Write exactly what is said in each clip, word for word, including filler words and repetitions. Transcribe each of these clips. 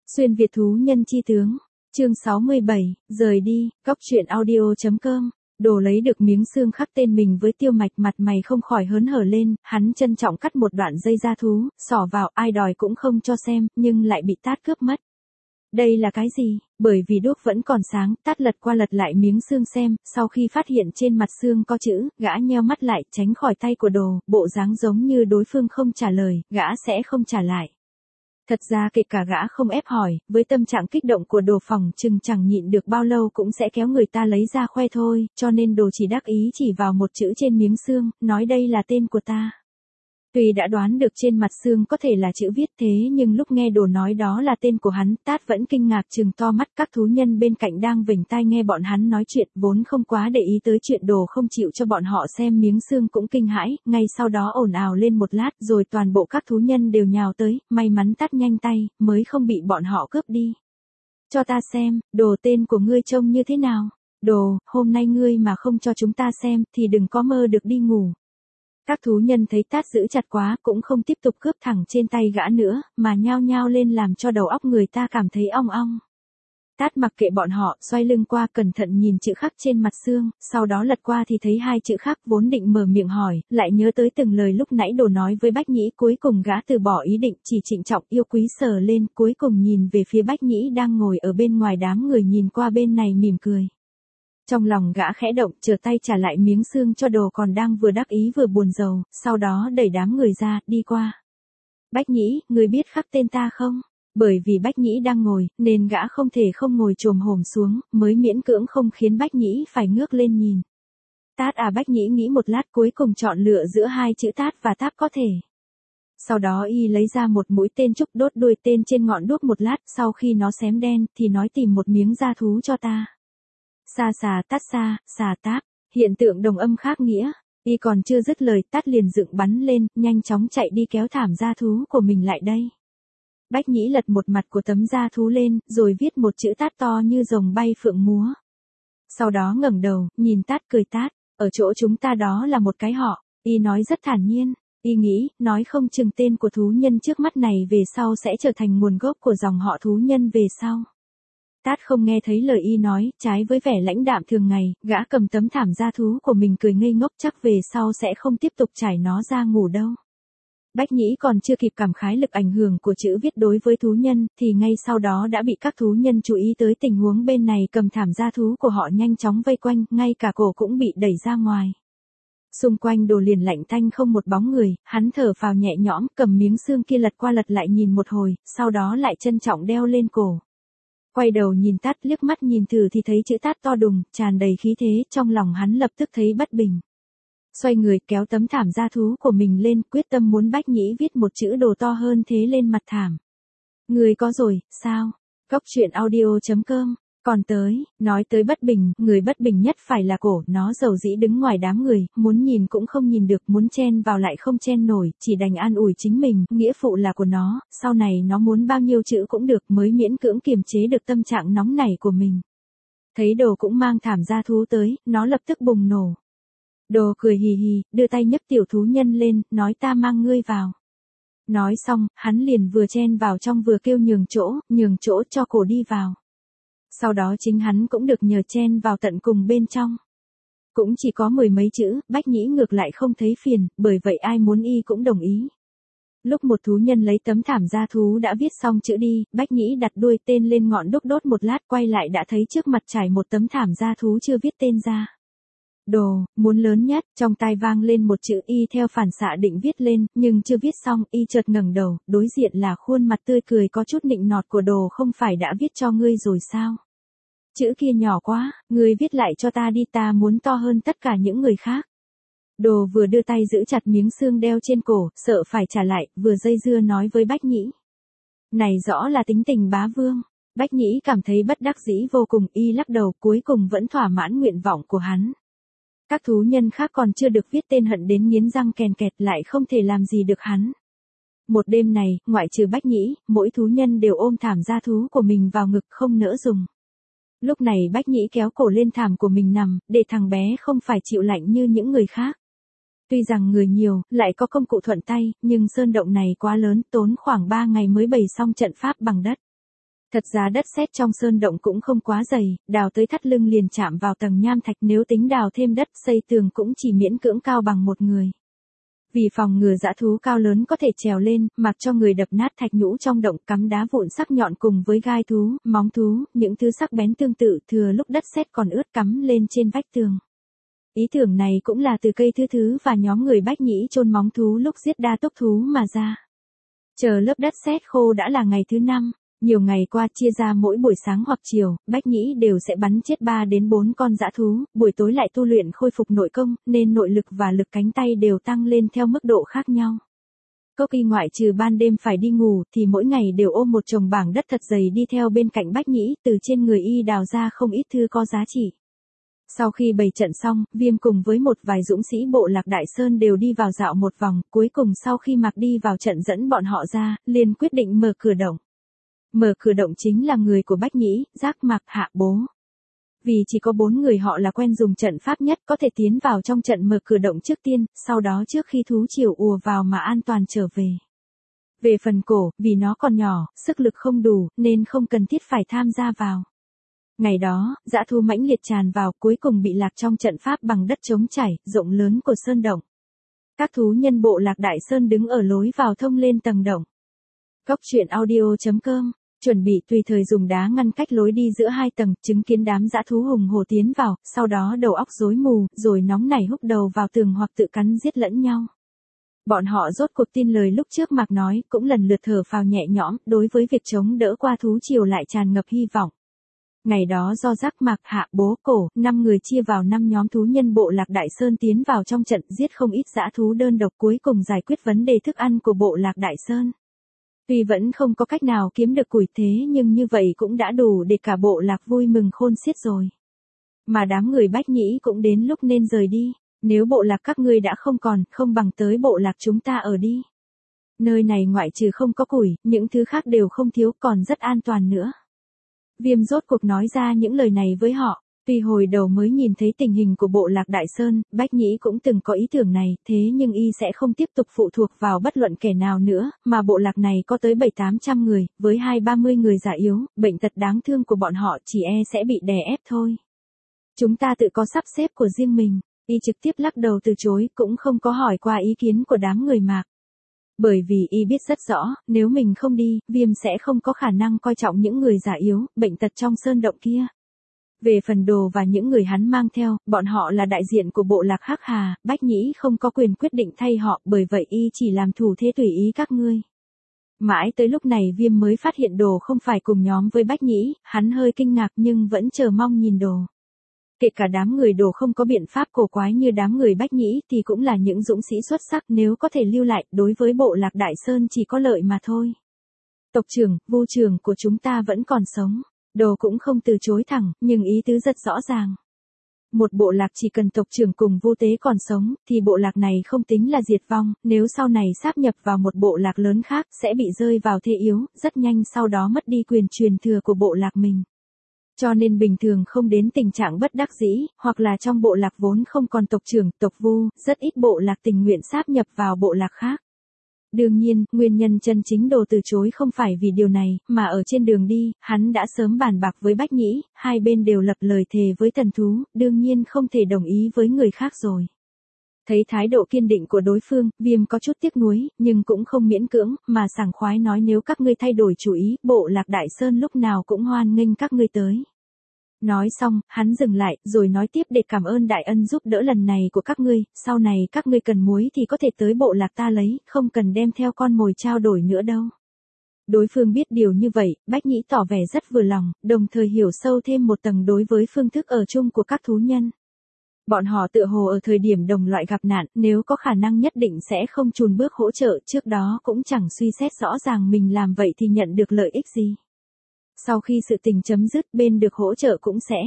Xuyên Việt thú nhân chi tướng, chương sáu mươi bảy, rời đi, góc truyện audio.com. Đồ lấy được miếng xương khắc tên mình với Tiêu Mạch, mặt mày không khỏi hớn hở lên, hắn trân trọng cắt một đoạn dây da thú, xỏ vào, ai đòi cũng không cho xem, nhưng lại bị Tát cướp mất. Đây là cái gì? Bởi vì đuốc vẫn còn sáng, Tát lật qua lật lại miếng xương xem, sau khi phát hiện trên mặt xương có chữ, gã nheo mắt lại, tránh khỏi tay của Đồ, bộ dáng giống như đối phương không trả lời, gã sẽ không trả lại. Thật ra kể cả gã không ép hỏi, với tâm trạng kích động của Đồ phòng chừng chẳng nhịn được bao lâu cũng sẽ kéo người ta lấy ra khoe thôi, cho nên Đồ chỉ đắc ý chỉ vào một chữ trên miếng xương, nói đây là tên của ta. Tuy đã đoán được trên mặt xương có thể là chữ viết thế nhưng lúc nghe Đồ nói đó là tên của hắn, Tát vẫn kinh ngạc trừng to mắt. Các thú nhân bên cạnh đang vểnh tai nghe bọn hắn nói chuyện, vốn không quá để ý tới chuyện Đồ không chịu cho bọn họ xem miếng xương cũng kinh hãi, ngay sau đó ồn ào lên một lát rồi toàn bộ các thú nhân đều nhào tới, may mắn Tát nhanh tay, mới không bị bọn họ cướp đi. Cho ta xem, Đồ, tên của ngươi trông như thế nào? Đồ, hôm nay ngươi mà không cho chúng ta xem thì đừng có mơ được đi ngủ. Các thú nhân thấy Tát giữ chặt quá cũng không tiếp tục cướp thẳng trên tay gã nữa, mà nhao nhao lên làm cho đầu óc người ta cảm thấy ong ong. Tát mặc kệ bọn họ, xoay lưng qua cẩn thận nhìn chữ khắc trên mặt xương, sau đó lật qua thì thấy hai chữ khắc, vốn định mở miệng hỏi, lại nhớ tới từng lời lúc nãy Đồ nói với Bách Nhĩ, cuối cùng gã từ bỏ ý định, chỉ trịnh trọng yêu quý sờ lên, cuối cùng nhìn về phía Bách Nhĩ đang ngồi ở bên ngoài, đám người nhìn qua bên này mỉm cười. Trong lòng gã khẽ động, trở tay trả lại miếng xương cho Đồ còn đang vừa đắc ý vừa buồn rầu, sau đó đẩy đám người ra, đi qua. Bách Nhĩ, người biết khắc tên ta không? Bởi vì Bách Nhĩ đang ngồi, nên gã không thể không ngồi chồm hổm xuống, mới miễn cưỡng không khiến Bách Nhĩ phải ngước lên nhìn. Tát à? Bách Nhĩ nghĩ một lát cuối cùng chọn lựa giữa hai chữ Tát và Táp có thể. Sau đó y lấy ra một mũi tên trúc, đốt đuôi tên trên ngọn đuốc một lát, sau khi nó xém đen, thì nói tìm một miếng da thú cho ta. Sa xà Tát xa, xà Táp, hiện tượng đồng âm khác nghĩa. Y còn chưa dứt lời, Tát liền dựng bắn lên, nhanh chóng chạy đi kéo thảm da thú của mình lại đây. Bách Nhĩ lật một mặt của tấm da thú lên, rồi viết một chữ Tát to như rồng bay phượng múa. Sau đó ngẩng đầu, nhìn Tát cười, Tát, ở chỗ chúng ta đó là một cái họ. Y nói rất thản nhiên. Y nghĩ, nói không chừng tên của thú nhân trước mắt này về sau sẽ trở thành nguồn gốc của dòng họ thú nhân về sau. Tát không nghe thấy lời y nói, trái với vẻ lãnh đạm thường ngày, gã cầm tấm thảm da thú của mình cười ngây ngốc, chắc về sau sẽ không tiếp tục trải nó ra ngủ đâu. Bách Nhĩ còn chưa kịp cảm khái lực ảnh hưởng của chữ viết đối với thú nhân, thì ngay sau đó đã bị các thú nhân chú ý tới tình huống bên này, cầm thảm da thú của họ nhanh chóng vây quanh, ngay cả cổ cũng bị đẩy ra ngoài. Xung quanh Đồ liền lạnh tanh không một bóng người, hắn thở phào nhẹ nhõm, cầm miếng xương kia lật qua lật lại nhìn một hồi, sau đó lại trân trọng đeo lên cổ. Quay đầu nhìn Tát, liếc mắt nhìn thử thì thấy chữ Tát to đùng, tràn đầy khí thế, trong lòng hắn lập tức thấy bất bình. Xoay người kéo tấm thảm da thú của mình lên, quyết tâm muốn Bách Nhĩ viết một chữ Đồ to hơn thế lên mặt thảm. Người có rồi, sao? Góc truyện audio.com. Còn tới, nói tới bất bình, người bất bình nhất phải là cổ, nó dầu dĩ đứng ngoài đám người, muốn nhìn cũng không nhìn được, muốn chen vào lại không chen nổi, chỉ đành an ủi chính mình, nghĩa phụ là của nó, sau này nó muốn bao nhiêu chữ cũng được, mới miễn cưỡng kiềm chế được tâm trạng nóng nảy của mình. Thấy Đồ cũng mang thảm da thú tới, nó lập tức bùng nổ. Đồ cười hì hì, đưa tay nhấc tiểu thú nhân lên, nói ta mang ngươi vào. Nói xong, hắn liền vừa chen vào trong vừa kêu nhường chỗ, nhường chỗ cho cổ đi vào. Sau đó chính hắn cũng được nhờ chen vào tận cùng bên trong. Cũng chỉ có mười mấy chữ, Bách Nhĩ ngược lại không thấy phiền, bởi vậy ai muốn y cũng đồng ý. Lúc một thú nhân lấy tấm thảm da thú đã viết xong chữ đi, Bách Nhĩ đặt đuôi tên lên ngọn đúc đốt một lát, quay lại đã thấy trước mặt trải một tấm thảm da thú chưa viết tên ra. Đồ, muốn lớn nhất, trong tai vang lên một chữ y theo phản xạ định viết lên, nhưng chưa viết xong, y chợt ngẩng đầu, đối diện là khuôn mặt tươi cười có chút nịnh nọt của Đồ, không phải đã viết cho ngươi rồi sao? Chữ kia nhỏ quá, ngươi viết lại cho ta đi, ta muốn to hơn tất cả những người khác. Đồ vừa đưa tay giữ chặt miếng xương đeo trên cổ, sợ phải trả lại, vừa dây dưa nói với Bách Nhĩ. Này rõ là tính tình bá vương. Bách Nhĩ cảm thấy bất đắc dĩ vô cùng, y lắc đầu, cuối cùng vẫn thỏa mãn nguyện vọng của hắn. Các thú nhân khác còn chưa được viết tên hận đến nghiến răng kèn kẹt, lại không thể làm gì được hắn. Một đêm này, ngoại trừ Bách Nhĩ, mỗi thú nhân đều ôm thảm da thú của mình vào ngực không nỡ dùng. Lúc này Bách Nhĩ kéo cổ lên thảm của mình nằm, để thằng bé không phải chịu lạnh như những người khác. Tuy rằng người nhiều, lại có công cụ thuận tay, nhưng sơn động này quá lớn, tốn khoảng ba ngày mới bày xong trận pháp bằng đất. Thật ra đất sét trong sơn động cũng không quá dày, đào tới thắt lưng liền chạm vào tầng nham thạch, nếu tính đào thêm đất xây tường cũng chỉ miễn cưỡng cao bằng một người. Vì phòng ngừa dã thú cao lớn có thể trèo lên, mặc cho người đập nát thạch nhũ trong động, cắm đá vụn sắc nhọn cùng với gai thú, móng thú, những thứ sắc bén tương tự, thừa lúc đất sét còn ướt cắm lên trên vách tường. Ý tưởng này cũng là từ cây thứ thứ và nhóm người Bách Nhĩ chôn móng thú lúc giết đa tốc thú mà ra. Chờ lớp đất sét khô đã là ngày thứ năm. Nhiều ngày qua chia ra mỗi buổi sáng hoặc chiều, Bách Nhĩ đều sẽ bắn chết ba đến bốn con dã thú, buổi tối lại tu luyện khôi phục nội công, nên nội lực và lực cánh tay đều tăng lên theo mức độ khác nhau. Cốc Y ngoại trừ ban đêm phải đi ngủ thì mỗi ngày đều ôm một chồng bảng đất thật dày đi theo bên cạnh Bách Nhĩ, từ trên người y đào ra không ít thứ có giá trị. Sau khi bày trận xong, Viêm cùng với một vài dũng sĩ bộ lạc Đại Sơn đều đi vào dạo một vòng, cuối cùng sau khi Mạc đi vào trận dẫn bọn họ ra, liền quyết định mở cửa động. Mở cửa động chính là người của Bách Nhĩ, Giác, Mạc, Hạ, Bố. Vì chỉ có bốn người họ là quen dùng trận pháp nhất có thể tiến vào trong trận mở cửa động trước tiên, sau đó trước khi thú triều ùa vào mà an toàn trở về. Về phần cổ, vì nó còn nhỏ, sức lực không đủ, nên không cần thiết phải tham gia vào. Ngày đó, dã thú mãnh liệt tràn vào, cuối cùng bị lạc trong trận pháp bằng đất trống chảy, rộng lớn của sơn động. Các thú nhân bộ lạc Đại Sơn đứng ở lối vào thông lên tầng động. Cốc truyện audio chấm com chuẩn bị tùy thời dùng đá ngăn cách lối đi giữa hai tầng, chứng kiến đám dã thú hùng hổ tiến vào, sau đó đầu óc rối mù, rồi nóng nảy húc đầu vào tường hoặc tự cắn giết lẫn nhau. Bọn họ rốt cuộc tin lời lúc trước Mạc nói, cũng lần lượt thở phào nhẹ nhõm, đối với việc chống đỡ qua thú triều lại tràn ngập hy vọng. Ngày đó do Giác, Mạc, Hạ, Bố, Cổ, năm người chia vào năm nhóm thú nhân bộ lạc Đại Sơn tiến vào trong trận, giết không ít dã thú đơn độc, cuối cùng giải quyết vấn đề thức ăn của bộ lạc Đại Sơn. Tuy vẫn không có cách nào kiếm được củi thế nhưng như vậy cũng đã đủ để cả bộ lạc vui mừng khôn xiết rồi. Mà đám người Bách Nhĩ cũng đến lúc nên rời đi, nếu bộ lạc các ngươi đã không còn, không bằng tới bộ lạc chúng ta ở đi. Nơi này ngoại trừ không có củi, những thứ khác đều không thiếu, còn rất an toàn nữa. Viêm rốt cuộc nói ra những lời này với họ. Tuy hồi đầu mới nhìn thấy tình hình của bộ lạc Đại Sơn, Bách Nhĩ cũng từng có ý tưởng này, thế nhưng y sẽ không tiếp tục phụ thuộc vào bất luận kẻ nào nữa, mà bộ lạc này có tới bảy tám trăm người, với hai ba mươi người già yếu, bệnh tật đáng thương của bọn họ chỉ e sẽ bị đè ép thôi. Chúng ta tự có sắp xếp của riêng mình, y trực tiếp lắc đầu từ chối, cũng không có hỏi qua ý kiến của đám người Mạc. Bởi vì y biết rất rõ, nếu mình không đi, Viêm sẽ không có khả năng coi trọng những người già yếu, bệnh tật trong sơn động kia. Về phần đồ và những người hắn mang theo, bọn họ là đại diện của bộ lạc Hắc Hà, Bách Nhĩ không có quyền quyết định thay họ, bởi vậy y chỉ làm thủ thế tùy ý các ngươi. Mãi tới lúc này Viêm mới phát hiện đồ không phải cùng nhóm với Bách Nhĩ, hắn hơi kinh ngạc nhưng vẫn chờ mong nhìn đồ. Kể cả đám người đồ không có biện pháp cổ quái như đám người Bách Nhĩ thì cũng là những dũng sĩ xuất sắc, nếu có thể lưu lại, đối với bộ lạc Đại Sơn chỉ có lợi mà thôi. Tộc trưởng, vu trưởng của chúng ta vẫn còn sống. Đồ cũng không từ chối thẳng, nhưng ý tứ rất rõ ràng. Một bộ lạc chỉ cần tộc trưởng cùng vu tế còn sống, thì bộ lạc này không tính là diệt vong, nếu sau này sáp nhập vào một bộ lạc lớn khác, sẽ bị rơi vào thế yếu, rất nhanh sau đó mất đi quyền truyền thừa của bộ lạc mình. Cho nên bình thường không đến tình trạng bất đắc dĩ, hoặc là trong bộ lạc vốn không còn tộc trưởng, tộc vu, rất ít bộ lạc tình nguyện sáp nhập vào bộ lạc khác. Đương nhiên, nguyên nhân chân chính đồ từ chối không phải vì điều này, mà ở trên đường đi, hắn đã sớm bàn bạc với Bách Nhĩ, hai bên đều lập lời thề với thần thú, đương nhiên không thể đồng ý với người khác rồi. Thấy thái độ kiên định của đối phương, Viêm có chút tiếc nuối, nhưng cũng không miễn cưỡng, mà sảng khoái nói nếu các ngươi thay đổi chủ ý, bộ lạc Đại Sơn lúc nào cũng hoan nghênh các ngươi tới. Nói xong, hắn dừng lại, rồi nói tiếp để cảm ơn đại ân giúp đỡ lần này của các ngươi, sau này các ngươi cần muối thì có thể tới bộ lạc ta lấy, không cần đem theo con mồi trao đổi nữa đâu. Đối phương biết điều như vậy, Bách Nhĩ tỏ vẻ rất vừa lòng, đồng thời hiểu sâu thêm một tầng đối với phương thức ở chung của các thú nhân. Bọn họ tựa hồ ở thời điểm đồng loại gặp nạn, nếu có khả năng nhất định sẽ không chùn bước hỗ trợ, trước đó cũng chẳng suy xét rõ ràng mình làm vậy thì nhận được lợi ích gì. Sau khi sự tình chấm dứt, bên được hỗ trợ cũng sẽ.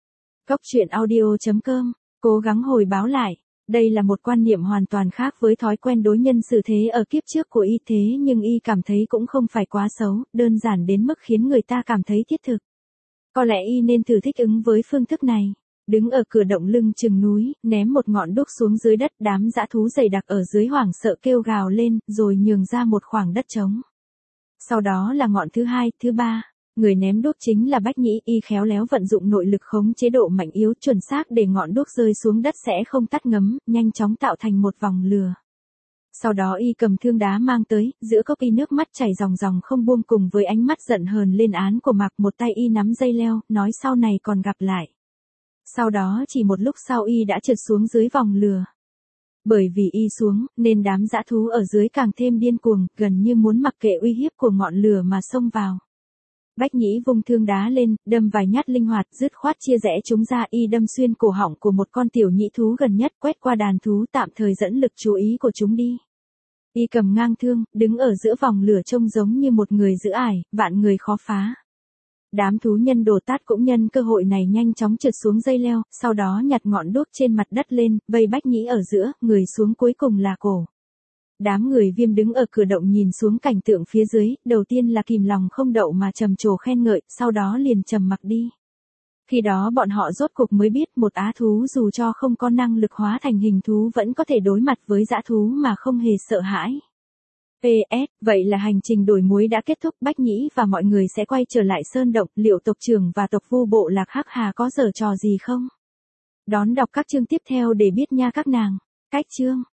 Cốc truyện audio chấm com, cố gắng hồi báo lại. Đây là một quan niệm hoàn toàn khác với thói quen đối nhân xử thế ở kiếp trước của y, thế nhưng y cảm thấy cũng không phải quá xấu, đơn giản đến mức khiến người ta cảm thấy thiết thực. Có lẽ y nên thử thích ứng với phương thức này. Đứng ở cửa động lưng chừng núi, ném một ngọn đuốc xuống dưới đất, đám dã thú dày đặc ở dưới hoảng sợ kêu gào lên, rồi nhường ra một khoảng đất trống. Sau đó là ngọn thứ hai, thứ ba. Người ném đuốc chính là Bách Nhĩ, y khéo léo vận dụng nội lực khống chế độ mạnh yếu chuẩn xác để ngọn đuốc rơi xuống đất sẽ không tắt ngấm, nhanh chóng tạo thành một vòng lửa. Sau đó y cầm thương đá mang tới, giữa cốc y nước mắt chảy ròng ròng không buông cùng với ánh mắt giận hờn lên án của Mạc, một tay y nắm dây leo, nói sau này còn gặp lại. Sau đó chỉ một lúc sau y đã trượt xuống dưới vòng lửa. Bởi vì y xuống, nên đám dã thú ở dưới càng thêm điên cuồng, gần như muốn mặc kệ uy hiếp của ngọn lửa mà xông vào. Bách Nhĩ vung thương đá lên, đâm vài nhát linh hoạt, dứt khoát chia rẽ chúng ra, y đâm xuyên cổ họng của một con tiểu nhị thú gần nhất, quét qua đàn thú tạm thời dẫn lực chú ý của chúng đi. Y cầm ngang thương, đứng ở giữa vòng lửa trông giống như một người giữ ải, vạn người khó phá. Đám thú nhân Đồ Tát cũng nhân cơ hội này nhanh chóng trượt xuống dây leo, sau đó nhặt ngọn đuốc trên mặt đất lên, vây Bách Nhĩ ở giữa, người xuống cuối cùng là cổ. Đám người Viêm đứng ở cửa động nhìn xuống cảnh tượng phía dưới, đầu tiên là kìm lòng không đậu mà trầm trồ khen ngợi, sau đó liền trầm mặc đi. Khi đó bọn họ rốt cuộc mới biết một á thú dù cho không có năng lực hóa thành hình thú vẫn có thể đối mặt với dã thú mà không hề sợ hãi. pê ét, vậy là hành trình đổi muối đã kết thúc, Bách Nhĩ và mọi người sẽ quay trở lại sơn động, liệu tộc trưởng và tộc vu bộ Lạc Hắc Hà có giở trò gì không? Đón đọc các chương tiếp theo để biết nha các nàng. Cách chương